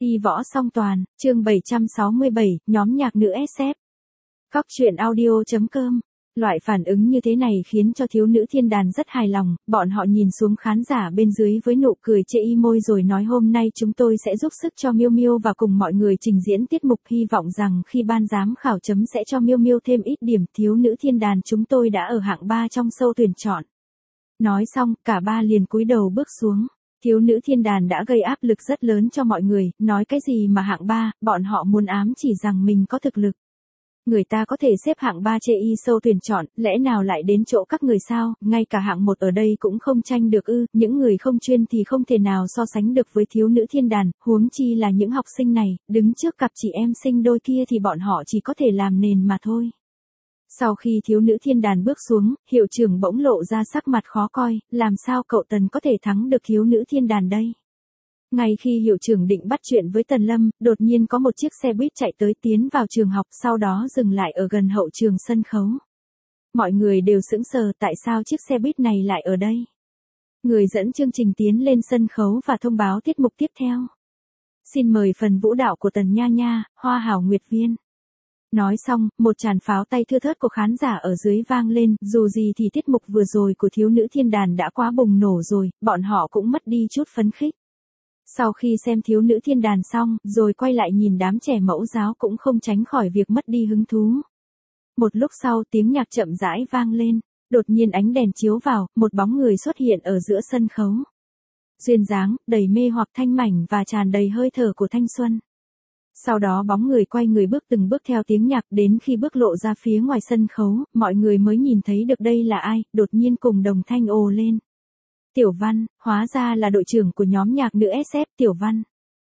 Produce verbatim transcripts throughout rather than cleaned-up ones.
Y võ song toàn, chương bảy trăm sáu mươi bảy, nhóm nhạc nữ ét ép. Cóc truyện audio chấm com. Loại phản ứng như thế này khiến cho thiếu nữ thiên đàn rất hài lòng, bọn họ nhìn xuống khán giả bên dưới với nụ cười chê y môi rồi nói hôm nay chúng tôi sẽ giúp sức cho Miêu Miêu và cùng mọi người trình diễn tiết mục, hy vọng rằng khi ban giám khảo chấm sẽ cho Miêu Miêu thêm ít điểm. Thiếu nữ thiên đàn chúng tôi đã ở hạng ba trong show tuyển chọn. Nói xong, cả ba liền cúi đầu bước xuống. Thiếu nữ thiên đàn đã gây áp lực rất lớn cho mọi người, nói cái gì mà hạng ba, bọn họ muốn ám chỉ rằng mình có thực lực. Người ta có thể xếp hạng ba chê y show tuyển chọn, lẽ nào lại đến chỗ các người sao, ngay cả hạng một ở đây cũng không tranh được ư, những người không chuyên thì không thể nào so sánh được với thiếu nữ thiên đàn, huống chi là những học sinh này, đứng trước cặp chị em sinh đôi kia thì bọn họ chỉ có thể làm nền mà thôi. Sau khi thiếu nữ thiên đàn bước xuống, hiệu trưởng bỗng lộ ra sắc mặt khó coi, làm sao cậu Tần có thể thắng được thiếu nữ thiên đàn đây? Ngay khi hiệu trưởng định bắt chuyện với Tần Lâm, đột nhiên có một chiếc xe buýt chạy tới tiến vào trường học, sau đó dừng lại ở gần hậu trường sân khấu. Mọi người đều sững sờ, tại sao chiếc xe buýt này lại ở đây? Người dẫn chương trình tiến lên sân khấu và thông báo tiết mục tiếp theo. Xin mời phần vũ đạo của Tần Nha Nha, Hoa Hảo Nguyệt Viên. Nói xong, một tràng pháo tay thưa thớt của khán giả ở dưới vang lên, dù gì thì tiết mục vừa rồi của thiếu nữ thiên đàn đã quá bùng nổ rồi, bọn họ cũng mất đi chút phấn khích. Sau khi xem thiếu nữ thiên đàn xong, rồi quay lại nhìn đám trẻ mẫu giáo cũng không tránh khỏi việc mất đi hứng thú. Một lúc sau tiếng nhạc chậm rãi vang lên, đột nhiên ánh đèn chiếu vào, một bóng người xuất hiện ở giữa sân khấu. Duyên dáng, đầy mê hoặc thanh mảnh và tràn đầy hơi thở của thanh xuân. Sau đó bóng người quay người bước từng bước theo tiếng nhạc, đến khi bước lộ ra phía ngoài sân khấu, mọi người mới nhìn thấy được đây là ai, đột nhiên cùng đồng thanh ồ lên. Tiểu Văn, hóa ra là đội trưởng của nhóm nhạc nữ ét ép, Tiểu Văn.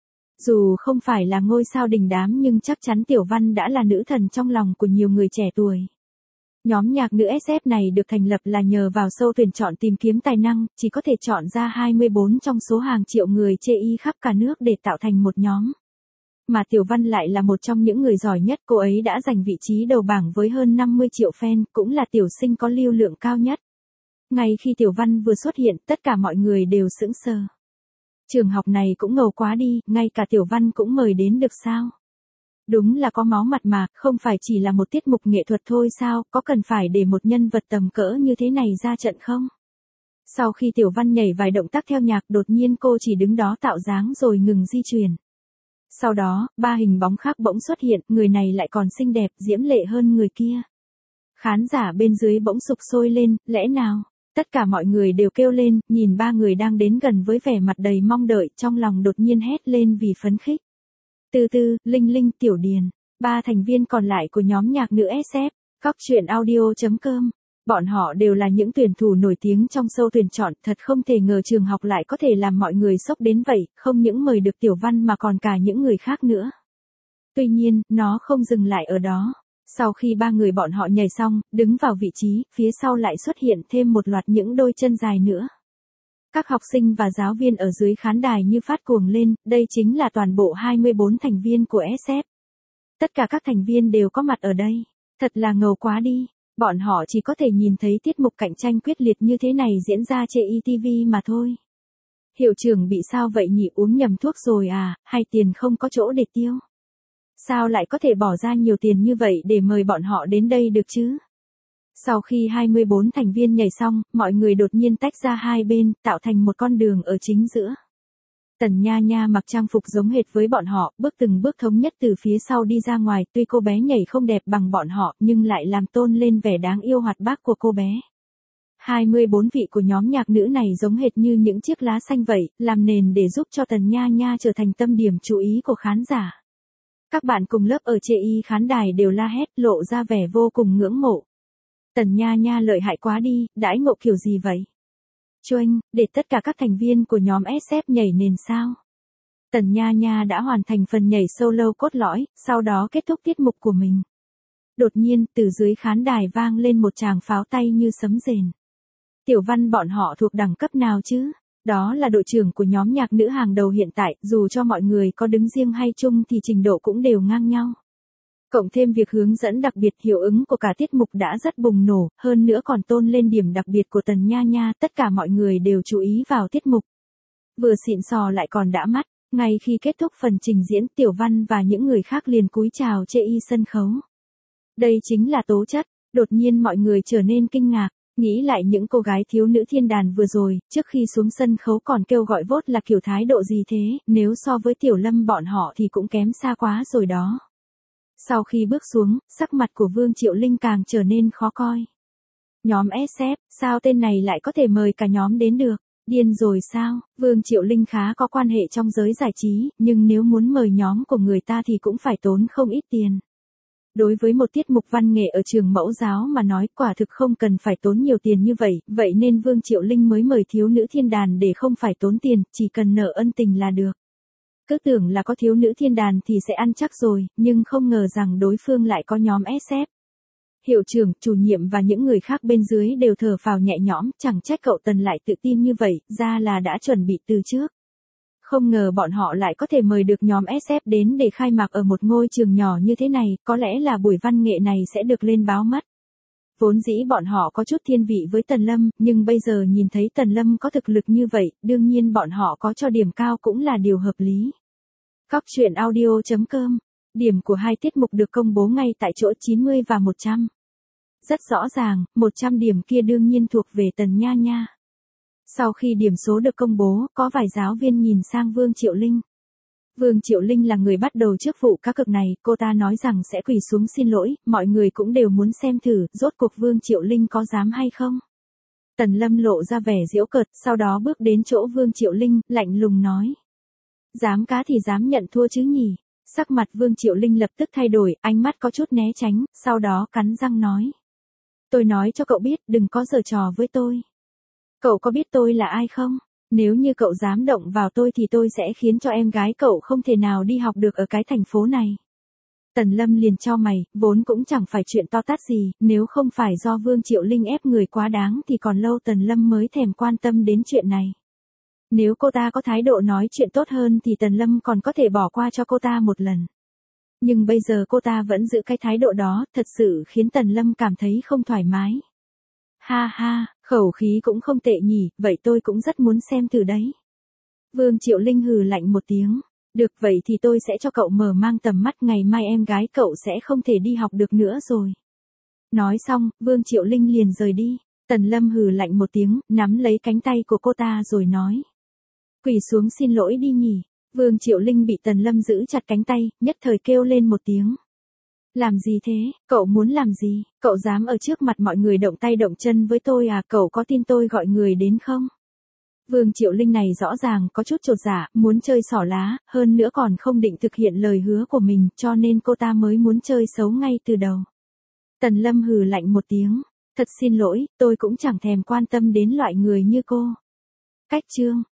Dù không phải là ngôi sao đình đám nhưng chắc chắn Tiểu Văn đã là nữ thần trong lòng của nhiều người trẻ tuổi. Nhóm nhạc nữ ét ép này được thành lập là nhờ vào show tuyển chọn tìm kiếm tài năng, chỉ có thể chọn ra hai mươi bốn trong số hàng triệu người chê y khắp cả nước để tạo thành một nhóm. Mà Tiểu Văn lại là một trong những người giỏi nhất, cô ấy đã giành vị trí đầu bảng với hơn năm mươi triệu fan, cũng là tiểu sinh có lưu lượng cao nhất. Ngay khi Tiểu Văn vừa xuất hiện, tất cả mọi người đều sững sờ. Trường học này cũng ngầu quá đi, ngay cả Tiểu Văn cũng mời đến được sao? Đúng là có máu mặt mà, không phải chỉ là một tiết mục nghệ thuật thôi sao, có cần phải để một nhân vật tầm cỡ như thế này ra trận không? Sau khi Tiểu Văn nhảy vài động tác theo nhạc, đột nhiên cô chỉ đứng đó tạo dáng rồi ngừng di chuyển. Sau đó, ba hình bóng khác bỗng xuất hiện, người này lại còn xinh đẹp, diễm lệ hơn người kia. Khán giả bên dưới bỗng sục sôi lên, lẽ nào? Tất cả mọi người đều kêu lên, nhìn ba người đang đến gần với vẻ mặt đầy mong đợi, trong lòng đột nhiên hét lên vì phấn khích. Từ từ, Linh Linh, Tiểu Điền, ba thành viên còn lại của nhóm nhạc nữ ét ép, cóc truyện audio chấm com. Bọn họ đều là những tuyển thủ nổi tiếng trong show tuyển chọn, thật không thể ngờ trường học lại có thể làm mọi người sốc đến vậy, không những mời được Tiểu Văn mà còn cả những người khác nữa. Tuy nhiên, nó không dừng lại ở đó. Sau khi ba người bọn họ nhảy xong, đứng vào vị trí, phía sau lại xuất hiện thêm một loạt những đôi chân dài nữa. Các học sinh và giáo viên ở dưới khán đài như phát cuồng lên, đây chính là toàn bộ hai mươi bốn thành viên của ét ép. Tất cả các thành viên đều có mặt ở đây. Thật là ngầu quá đi. Bọn họ chỉ có thể nhìn thấy tiết mục cạnh tranh quyết liệt như thế này diễn ra trên i ti vi mà thôi. Hiệu trưởng bị sao vậy nhỉ, uống nhầm thuốc rồi à, hay tiền không có chỗ để tiêu? Sao lại có thể bỏ ra nhiều tiền như vậy để mời bọn họ đến đây được chứ? Sau khi hai mươi bốn thành viên nhảy xong, mọi người đột nhiên tách ra hai bên, tạo thành một con đường ở chính giữa. Tần Nha Nha mặc trang phục giống hệt với bọn họ, bước từng bước thống nhất từ phía sau đi ra ngoài, tuy cô bé nhảy không đẹp bằng bọn họ, nhưng lại làm tôn lên vẻ đáng yêu hoạt bát của cô bé. hai mươi bốn vị của nhóm nhạc nữ này giống hệt như những chiếc lá xanh vậy, làm nền để giúp cho Tần Nha Nha trở thành tâm điểm chú ý của khán giả. Các bạn cùng lớp ở chê y khán đài đều la hét, lộ ra vẻ vô cùng ngưỡng mộ. Tần Nha Nha lợi hại quá đi, đãi ngộ kiểu gì vậy? Choanh, để tất cả các thành viên của nhóm ét ép nhảy nền sao? Tần Nha Nha đã hoàn thành phần nhảy solo cốt lõi, sau đó kết thúc tiết mục của mình. Đột nhiên, từ dưới khán đài vang lên một tràng pháo tay như sấm rền. Tiểu Văn bọn họ thuộc đẳng cấp nào chứ? Đó là đội trưởng của nhóm nhạc nữ hàng đầu hiện tại, dù cho mọi người có đứng riêng hay chung thì trình độ cũng đều ngang nhau. Cộng thêm việc hướng dẫn đặc biệt, hiệu ứng của cả tiết mục đã rất bùng nổ, hơn nữa còn tôn lên điểm đặc biệt của Tần Nha Nha, tất cả mọi người đều chú ý vào tiết mục. Vừa xịn sò lại còn đã mắt, Ngay khi kết thúc phần trình diễn, Tiểu Văn và những người khác liền cúi chào chê y sân khấu. Đây chính là tố chất. Đột nhiên mọi người trở nên kinh ngạc, nghĩ lại những cô gái thiếu nữ thiên đàn vừa rồi, trước khi xuống sân khấu còn kêu gọi vote là kiểu thái độ gì thế, nếu so với Tiểu Lâm bọn họ thì cũng kém xa quá rồi đó. Sau khi bước xuống, sắc mặt của Vương Triệu Linh càng trở nên khó coi. Nhóm ét ép, sao tên này lại có thể mời cả nhóm đến được? Điên rồi sao? Vương Triệu Linh khá có quan hệ trong giới giải trí, nhưng nếu muốn mời nhóm của người ta thì cũng phải tốn không ít tiền. Đối với một tiết mục văn nghệ ở trường mẫu giáo mà nói, quả thực không cần phải tốn nhiều tiền như vậy, vậy nên Vương Triệu Linh mới mời thiếu nữ thiên đàn để không phải tốn tiền, chỉ cần nợ ân tình là được. Cứ tưởng là có thiếu nữ thiên đàn thì sẽ ăn chắc rồi, nhưng không ngờ rằng đối phương lại có nhóm ét ép. Hiệu trưởng, chủ nhiệm và những người khác bên dưới đều thở phào nhẹ nhõm, chẳng trách cậu Tần lại tự tin như vậy, ra là đã chuẩn bị từ trước. Không ngờ bọn họ lại có thể mời được nhóm ét ép đến để khai mạc ở một ngôi trường nhỏ như thế này, có lẽ là buổi văn nghệ này sẽ được lên báo mất. Vốn dĩ bọn họ có chút thiên vị với Tần Lâm, nhưng bây giờ nhìn thấy Tần Lâm có thực lực như vậy, đương nhiên bọn họ có cho điểm cao cũng là điều hợp lý. Cóc truyện audio chấm com. Điểm của hai tiết mục được công bố ngay tại chỗ chín mươi và một trăm. Rất rõ ràng, một trăm điểm kia đương nhiên thuộc về Tần Nha Nha. Sau khi điểm số được công bố, có vài giáo viên nhìn sang Vương Triệu Linh. Vương Triệu Linh là người bắt đầu chức vụ cá cược này, cô ta nói rằng sẽ quỳ xuống xin lỗi, mọi người cũng đều muốn xem thử, rốt cuộc Vương Triệu Linh có dám hay không. Tần Lâm lộ ra vẻ giễu cợt, sau đó bước đến chỗ Vương Triệu Linh, lạnh lùng nói. Dám cá thì dám nhận thua chứ nhỉ. Sắc mặt Vương Triệu Linh lập tức thay đổi, ánh mắt có chút né tránh, sau đó cắn răng nói. Tôi nói cho cậu biết, đừng có giở trò với tôi. Cậu có biết tôi là ai không? Nếu như cậu dám động vào tôi thì tôi sẽ khiến cho em gái cậu không thể nào đi học được ở cái thành phố này. Tần Lâm liền chau mày, vốn cũng chẳng phải chuyện to tát gì, nếu không phải do Vương Triệu Linh ép người quá đáng thì còn lâu Tần Lâm mới thèm quan tâm đến chuyện này. Nếu cô ta có thái độ nói chuyện tốt hơn thì Tần Lâm còn có thể bỏ qua cho cô ta một lần. Nhưng bây giờ cô ta vẫn giữ cái thái độ đó, thật sự khiến Tần Lâm cảm thấy không thoải mái. Ha ha, khẩu khí cũng không tệ nhỉ, vậy tôi cũng rất muốn xem thử đấy. Vương Triệu Linh hừ lạnh một tiếng. Được vậy thì tôi sẽ cho cậu mở mang tầm mắt, ngày mai em gái cậu sẽ không thể đi học được nữa rồi. Nói xong, Vương Triệu Linh liền rời đi. Tần Lâm hừ lạnh một tiếng, nắm lấy cánh tay của cô ta rồi nói. Quỳ xuống xin lỗi đi nhỉ. Vương Triệu Linh bị Tần Lâm giữ chặt cánh tay, nhất thời kêu lên một tiếng. Làm gì thế, cậu muốn làm gì, cậu dám ở trước mặt mọi người động tay động chân với tôi à, cậu có tin tôi gọi người đến không? Vương Triệu Linh này rõ ràng có chút chột dạ, muốn chơi xỏ lá, hơn nữa còn không định thực hiện lời hứa của mình, cho nên cô ta mới muốn chơi xấu ngay từ đầu. Tần Lâm hừ lạnh một tiếng, thật xin lỗi, tôi cũng chẳng thèm quan tâm đến loại người như cô. Cách chương